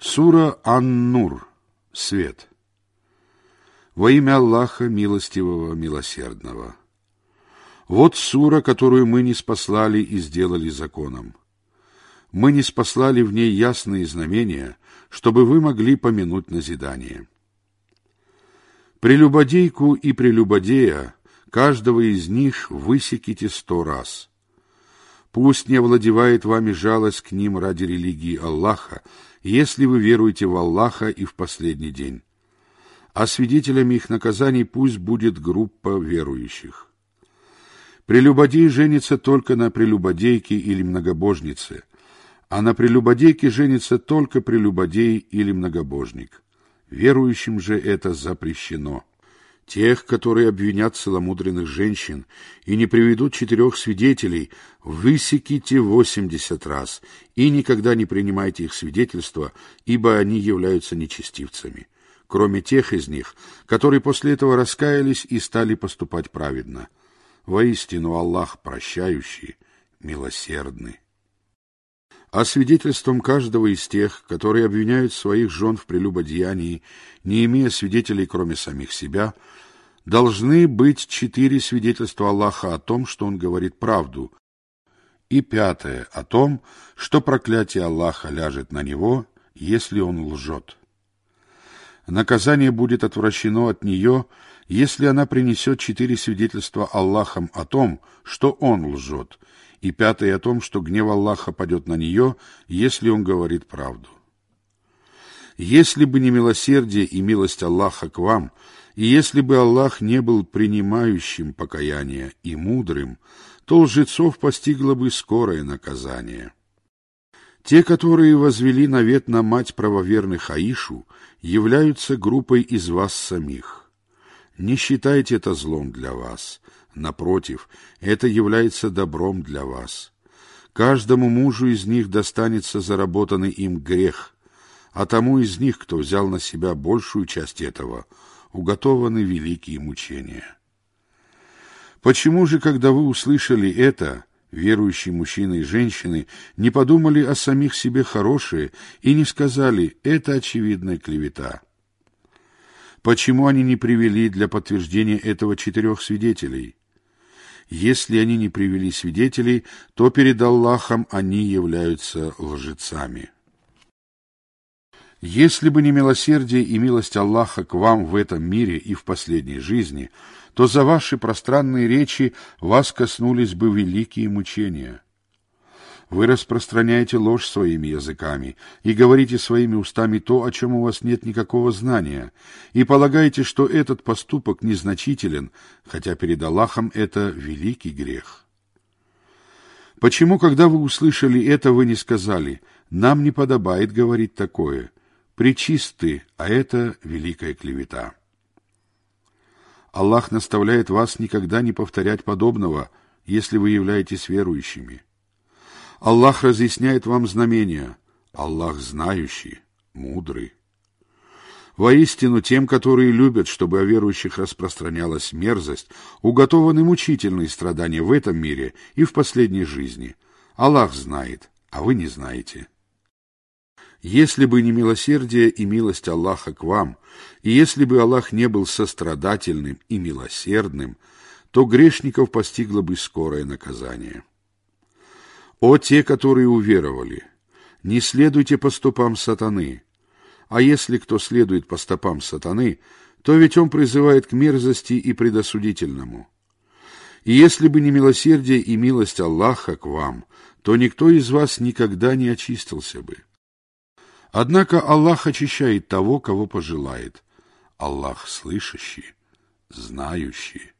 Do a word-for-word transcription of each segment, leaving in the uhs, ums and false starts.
Сура Ан-Нур. Свет. Во имя Аллаха Милостивого, Милосердного. Вот сура, которую мы ниспослали и сделали законом. Мы ниспослали в ней ясные знамения, чтобы вы могли помянуть назидание. Прелюбодейку и прелюбодея, каждого из них высеките сто раз. Пусть не овладевает вами жалость к ним ради религии Аллаха, если вы веруете в Аллаха и в последний день. А свидетелями их наказаний пусть будет группа верующих. Прелюбодей женится только на прелюбодейке или многобожнице, а на прелюбодейке женится только прелюбодей или многобожник. Верующим же это запрещено. Тех, которые обвинят целомудренных женщин и не приведут четырех свидетелей, высеките восемьдесят раз, и никогда не принимайте их свидетельства, ибо они являются нечестивцами, кроме тех из них, которые после этого раскаялись и стали поступать праведно. Воистину Аллах прощающий, милосердный. А свидетельством каждого из тех, которые обвиняют своих жен в прелюбодеянии, не имея свидетелей, кроме самих себя, должны быть четыре свидетельства Аллаха о том, что Он говорит правду, и пятое о том, что проклятие Аллаха ляжет на него, если он лжет. Наказание будет отвращено от нее, если она принесет четыре свидетельства Аллахом о том, что он лжет, и пятое о том, что гнев Аллаха падет на нее, если он говорит правду. Если бы не милосердие и милость Аллаха к вам, и если бы Аллах не был принимающим покаяние и мудрым, то лжецов постигло бы скорое наказание. Те, которые возвели навет на мать правоверных Аишу, являются группой из вас самих. Не считайте это злом для вас. Напротив, это является добром для вас. Каждому мужу из них достанется заработанный им грех, а тому из них, кто взял на себя большую часть этого, уготованы великие мучения. Почему же, когда вы услышали это, верующие мужчины и женщины, не подумали о самих себе хорошее и не сказали «это очевидная клевета»? Почему они не привели для подтверждения этого четырех свидетелей? Если они не привели свидетелей, то перед Аллахом они являются лжецами. Если бы не милосердие и милость Аллаха к вам в этом мире и в последней жизни, то за ваши пространные речи вас коснулись бы великие мучения. Вы распространяете ложь своими языками и говорите своими устами то, о чем у вас нет никакого знания, и полагаете, что этот поступок незначителен, хотя перед Аллахом это великий грех. Почему, когда вы услышали это, вы не сказали «нам не подобает говорить такое», «пречисты, а это великая клевета»? Аллах наставляет вас никогда не повторять подобного, если вы являетесь верующими. Аллах разъясняет вам знамения. Аллах знающий, мудрый. Воистину, тем, которые любят, чтобы о верующих распространялась мерзость, уготованы мучительные страдания в этом мире и в последней жизни. Аллах знает, а вы не знаете. Если бы не милосердие и милость Аллаха к вам, и если бы Аллах не был сострадательным и милосердным, то грешников постигло бы скорое наказание. О те, которые уверовали! Не следуйте по стопам сатаны. А если кто следует по стопам сатаны, то ведь он призывает к мерзости и предосудительному. И если бы не милосердие и милость Аллаха к вам, то никто из вас никогда не очистился бы. Однако Аллах очищает того, кого пожелает. Аллах слышащий, знающий.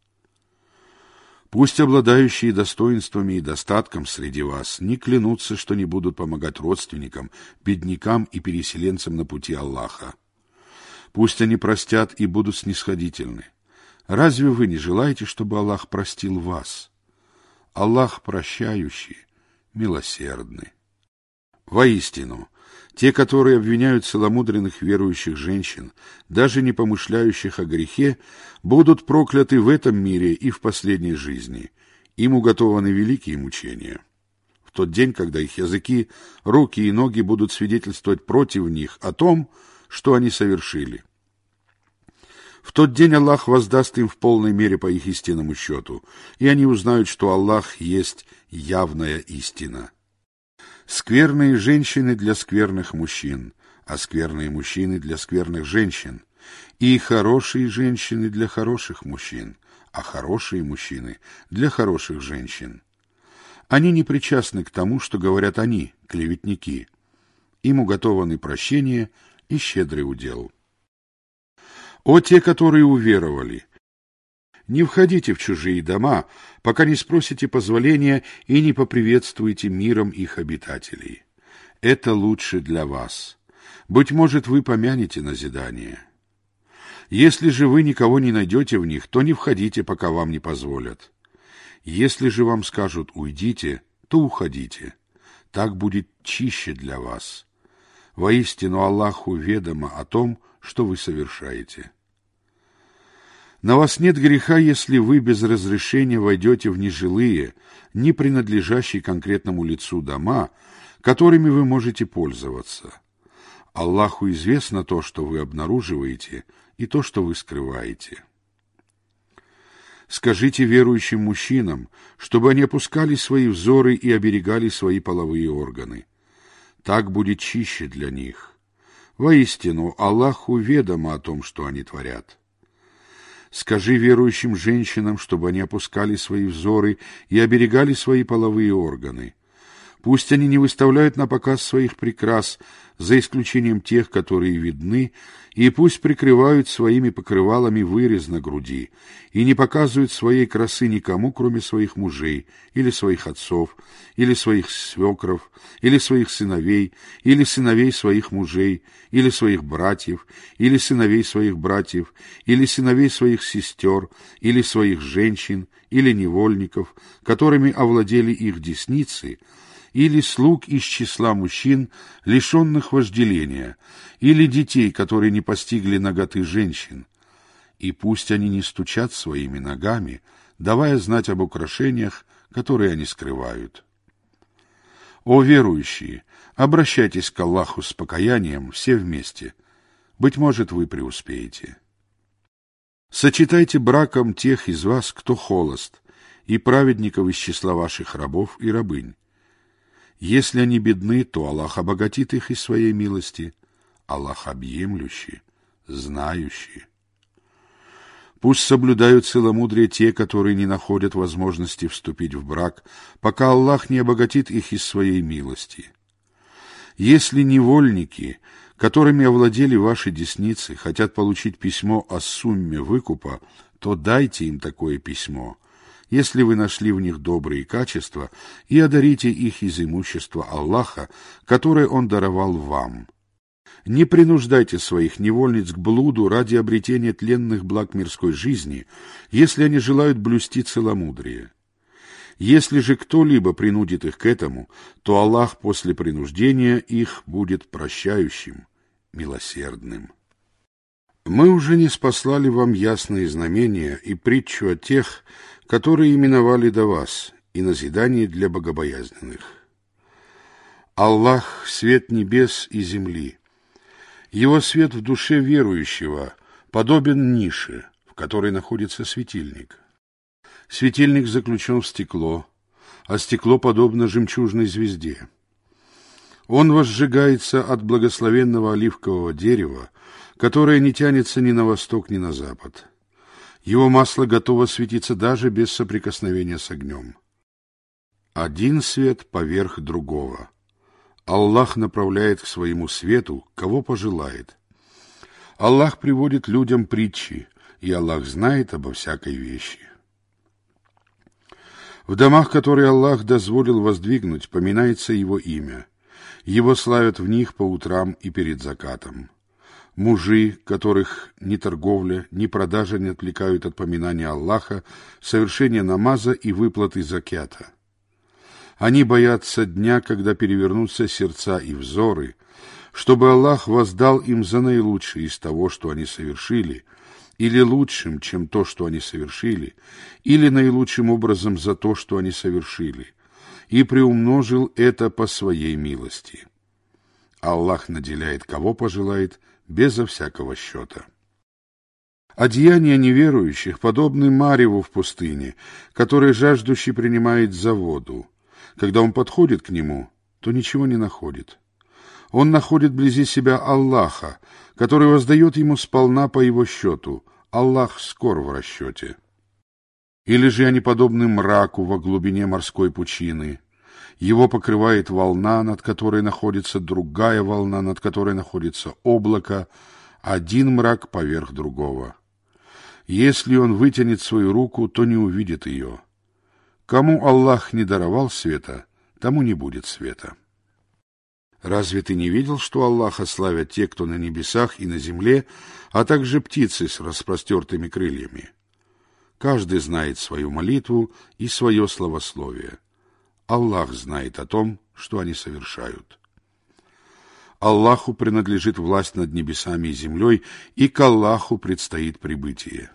Пусть обладающие достоинствами и достатком среди вас не клянутся, что не будут помогать родственникам, беднякам и переселенцам на пути Аллаха. Пусть они простят и будут снисходительны. Разве вы не желаете, чтобы Аллах простил вас? Аллах прощающий, милосердный. Воистину, те, которые обвиняют целомудренных верующих женщин, даже не помышляющих о грехе, будут прокляты в этом мире и в последней жизни. Им уготованы великие мучения. в тот день, когда их языки, руки и ноги будут свидетельствовать против них о том, что они совершили. В тот день Аллах воздаст им в полной мере по их истинному счету, и они узнают, что Аллах есть явная истина. Скверные женщины для скверных мужчин, а скверные мужчины для скверных женщин, и хорошие женщины для хороших мужчин, а хорошие мужчины для хороших женщин. Они не причастны к тому, что говорят они, клеветники. Им уготованы прощение и щедрый удел. О те, которые уверовали! Не входите в чужие дома, пока не спросите позволения и не поприветствуете миром их обитателей. Это лучше для вас. Быть может, вы помянете назидание. Если же вы никого не найдете в них, то не входите, пока вам не позволят. Если же вам скажут «уйдите», то уходите. Так будет чище для вас. Воистину Аллаху ведомо о том, что вы совершаете. На вас нет греха, если вы без разрешения войдете в нежилые, не принадлежащие конкретному лицу дома, которыми вы можете пользоваться. Аллаху известно то, что вы обнаруживаете, и то, что вы скрываете. Скажите верующим мужчинам, чтобы они опускали свои взоры и оберегали свои половые органы. Так будет чище для них. Воистину, Аллаху ведомо о том, что они творят. Скажи верующим женщинам, чтобы они опускали свои взоры и оберегали свои половые органы. Пусть они не выставляют на показ своих прикрас, за исключением тех, которые видны, и пусть прикрывают своими покрывалами вырез на груди, и не показывают своей красы никому, кроме своих мужей, или своих отцов, или своих свекров, или своих сыновей, или сыновей своих мужей, или своих братьев, или сыновей своих братьев, или сыновей своих сестер, или своих женщин, или невольников, которыми овладели их десницы, или слуг из числа мужчин, лишенных вожделения, или детей, которые не постигли наготы женщин. И пусть они не стучат своими ногами, давая знать об украшениях, которые они скрывают. О верующие, обращайтесь к Аллаху с покаянием все вместе. Быть может, вы преуспеете. Сочетайте браком тех из вас, кто холост, и праведников из числа ваших рабов и рабынь. Если они бедны, то Аллах обогатит их из своей милости. Аллах объемлющий, знающий. Пусть соблюдают целомудрие те, которые не находят возможности вступить в брак, пока Аллах не обогатит их из своей милости. Если невольники, которыми овладели ваши десницы, хотят получить письмо о сумме выкупа, то дайте им такое письмо, если вы нашли в них добрые качества, и одарите их из имущества Аллаха, которое Он даровал вам. Не принуждайте своих невольниц к блуду ради обретения тленных благ мирской жизни, если они желают блюсти целомудрие. Если же кто-либо принудит их к этому, то Аллах после принуждения их будет прощающим, милосердным. Мы уже не спаслали вам ясные знамения и притчу о тех, которые именовали до вас, и назидание для богобоязненных. Аллах — свет небес и земли. Его свет в душе верующего подобен нише, в которой находится светильник. Светильник заключен в стекло, а стекло подобно жемчужной звезде. Он возжигается от благословенного оливкового дерева, которое не тянется ни на восток, ни на запад. Его масло готово светиться даже без соприкосновения с огнем. Один свет поверх другого. Аллах направляет к своему свету, кого пожелает. Аллах приводит людям притчи, и Аллах знает обо всякой вещи. В домах, которые Аллах дозволил воздвигнуть, поминается Его имя. Его славят в них по утрам и перед закатом. Мужи, которых ни торговля, ни продажа не отвлекают от поминания Аллаха, совершения намаза и выплаты закята. Они боятся дня, когда перевернутся сердца и взоры, чтобы Аллах воздал им за наилучшее из того, что они совершили, или лучшим, чем то, что они совершили, или наилучшим образом за то, что они совершили, и приумножил это по своей милости. Аллах наделяет кого пожелает, безо всякого счета. Одеяния неверующих подобны мареву в пустыне, которое жаждущий принимает за воду. Когда он подходит к нему, то ничего не находит. Он находит вблизи себя Аллаха, который воздает ему сполна по его счету. Аллах скор в расчете. Или же они подобны мраку во глубине морской пучины. Его покрывает волна, над которой находится другая волна, над которой находится облако, один мрак поверх другого. Если он вытянет свою руку, то не увидит ее. Кому Аллах не даровал света, тому не будет света. Разве ты не видел, что Аллаха славят те, кто на небесах и на земле, а также птицы с распростертыми крыльями? Каждый знает свою молитву и свое словословие. Аллах знает о том, что они совершают. Аллаху принадлежит власть над небесами и землей, и к Аллаху предстоит прибытие.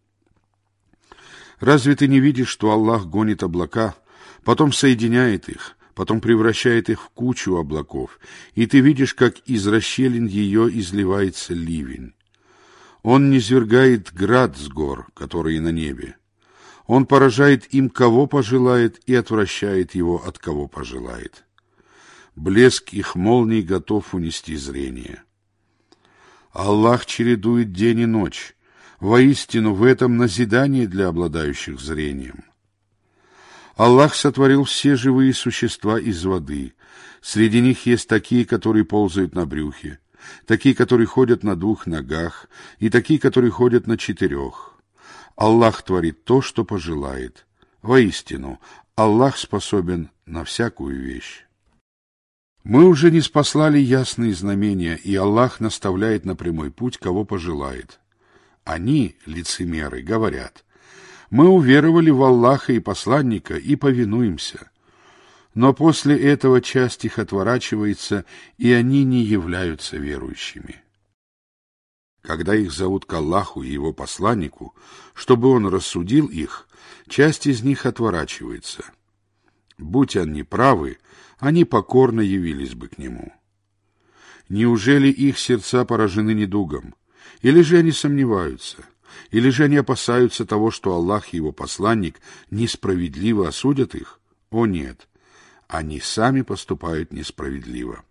Разве ты не видишь, что Аллах гонит облака, потом соединяет их, потом превращает их в кучу облаков, и ты видишь, как из расщелин ее изливается ливень. Он низвергает град с гор, которые на небе. Он поражает им, кого пожелает, и отвращает его, от кого пожелает. Блеск их молний готов унести зрение. Аллах чередует день и ночь. Воистину, в этом назидание для обладающих зрением. Аллах сотворил все живые существа из воды. Среди них есть такие, которые ползают на брюхе, такие, которые ходят на двух ногах, и такие, которые ходят на четырех. Аллах творит то, что пожелает. Воистину, Аллах способен на всякую вещь. Мы уже ниспослали ясные знамения, и Аллах наставляет на прямой путь, кого пожелает. Они, лицемеры, говорят: мы уверовали в Аллаха и посланника и повинуемся. Но после этого часть их отворачивается, и они не являются верующими. Когда их зовут к Аллаху и его посланнику, чтобы он рассудил их, часть из них отворачивается. Будь они правы, они покорно явились бы к нему. Неужели их сердца поражены недугом? Или же они сомневаются? Или же они опасаются того, что Аллах и его посланник несправедливо осудят их? О нет, они сами поступают несправедливо.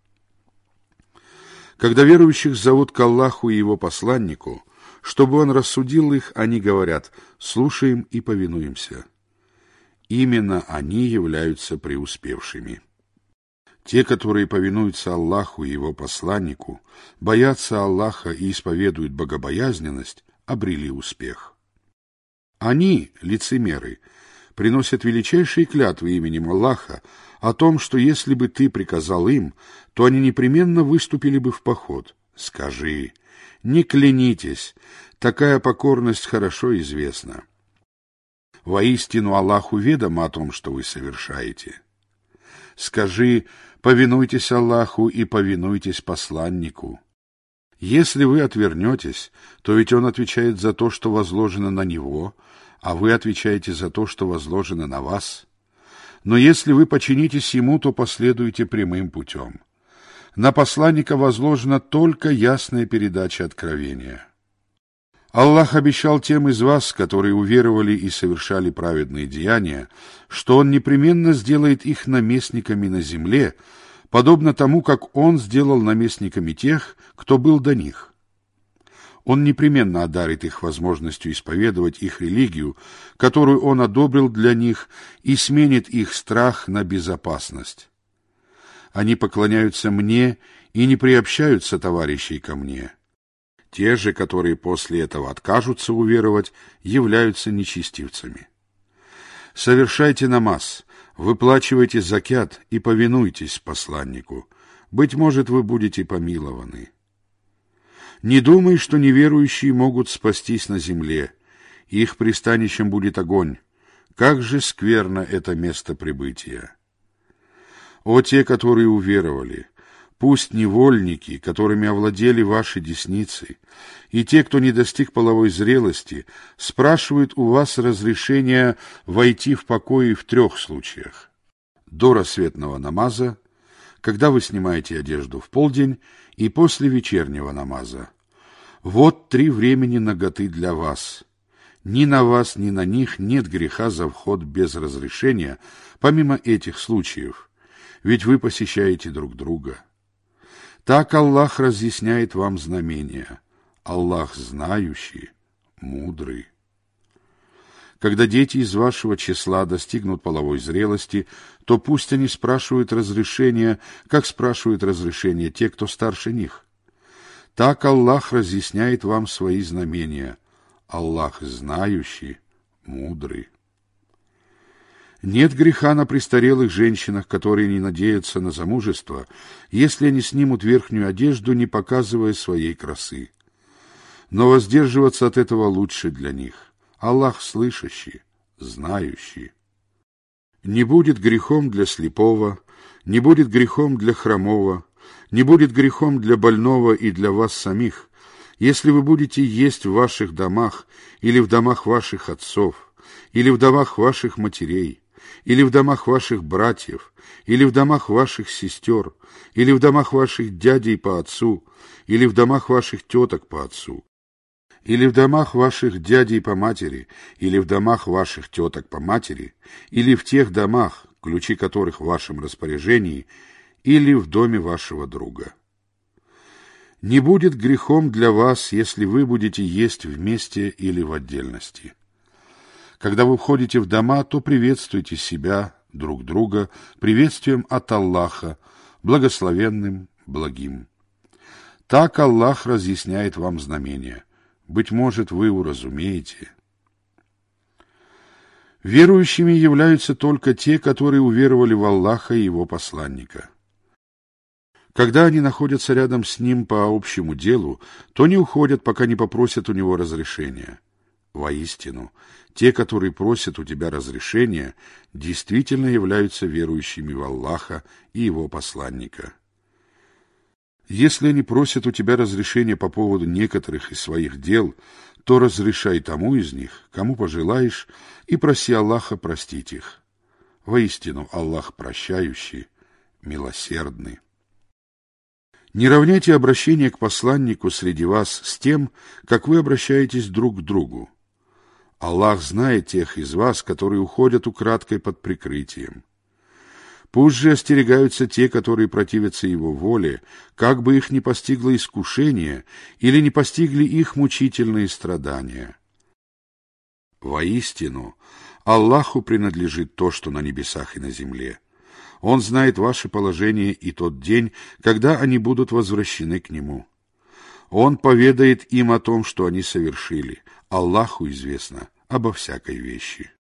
Когда верующих зовут к Аллаху и его посланнику, чтобы он рассудил их, они говорят: слушаем и повинуемся. Именно они являются преуспевшими. Те, которые повинуются Аллаху и его посланнику, боятся Аллаха и исповедуют богобоязненность, обрели успех. Они, лицемеры, приносят величайшие клятвы именем Аллаха о том, что если бы ты приказал им, то они непременно выступили бы в поход. Скажи: не клянитесь, такая покорность хорошо известна. Воистину Аллаху ведомо о том, что вы совершаете. Скажи: повинуйтесь Аллаху и повинуйтесь посланнику. Если вы отвернетесь, то ведь он отвечает за то, что возложено на него, а вы отвечаете за то, что возложено на вас. Но если вы подчинитесь ему, то последуете прямым путем. На посланника возложена только ясная передача откровения. Аллах обещал тем из вас, которые уверовали и совершали праведные деяния, что Он непременно сделает их наместниками на земле, подобно тому, как Он сделал наместниками тех, кто был до них. Он непременно одарит их возможностью исповедовать их религию, которую Он одобрил для них, и сменит их страх на безопасность. Они поклоняются Мне и не приобщаются товарищей ко Мне. Те же, которые после этого откажутся уверовать, являются нечестивцами. Совершайте намаз, выплачивайте закят и повинуйтесь посланнику. Быть может, вы будете помилованы. Не думай, что неверующие могут спастись на земле. Их пристанищем будет огонь. Как же скверно это место прибытия! О те, которые уверовали! Пусть невольники, которыми овладели ваши десницы, и те, кто не достиг половой зрелости, спрашивают у вас разрешения войти в покои в трех случаях. до рассветного намаза, когда вы снимаете одежду в полдень, и после вечернего намаза. Вот три времени наготы для вас. Ни на вас, ни на них нет греха за вход без разрешения, помимо этих случаев, ведь вы посещаете друг друга. Так Аллах разъясняет вам знамения. Аллах знающий, мудрый. Когда дети из вашего числа достигнут половой зрелости, то пусть они спрашивают разрешения, как спрашивают разрешения те, кто старше них. Так Аллах разъясняет вам свои знамения. Аллах знающий, мудрый. Нет греха на престарелых женщинах, которые не надеются на замужество, если они снимут верхнюю одежду, не показывая своей красы. Но воздерживаться от этого лучше для них. Аллах слышащий, знающий. Не будет грехом для слепого, не будет грехом для хромого, не будет грехом для больного и для вас самих, если вы будете есть в ваших домах или в домах ваших отцов, или в домах ваших матерей, или в домах ваших братьев, или в домах ваших сестер, или в домах ваших дядей по отцу, или в домах ваших теток по отцу, или в домах ваших дядей по матери, или в домах ваших теток по матери, или в тех домах, ключи которых в вашем распоряжении, или в доме вашего друга. Не будет грехом для вас, если вы будете есть вместе или в отдельности. Когда вы входите в дома, то приветствуйте себя, друг друга, приветствием от Аллаха, благословенным, благим. Так Аллах разъясняет вам знамения. Быть может, вы уразумеете. Верующими являются только те, которые уверовали в Аллаха и Его посланника. Когда они находятся рядом с Ним по общему делу, то не уходят, пока не попросят у Него разрешения. Воистину, те, которые просят у тебя разрешения, действительно являются верующими в Аллаха и Его посланника. Если они просят у тебя разрешения по поводу некоторых из своих дел, то разрешай тому из них, кому пожелаешь, и проси Аллаха простить их. Воистину, Аллах прощающий, милосердный. Не равняйте обращение к посланнику среди вас с тем, как вы обращаетесь друг к другу. Аллах знает тех из вас, которые уходят украдкой под прикрытием. Пусть же остерегаются те, которые противятся Его воле, как бы их не постигло искушение или не постигли их мучительные страдания. Воистину, Аллаху принадлежит то, что на небесах и на земле. Он знает ваше положение и тот день, когда они будут возвращены к Нему. Он поведает им о том, что они совершили. Аллаху известно обо всякой вещи.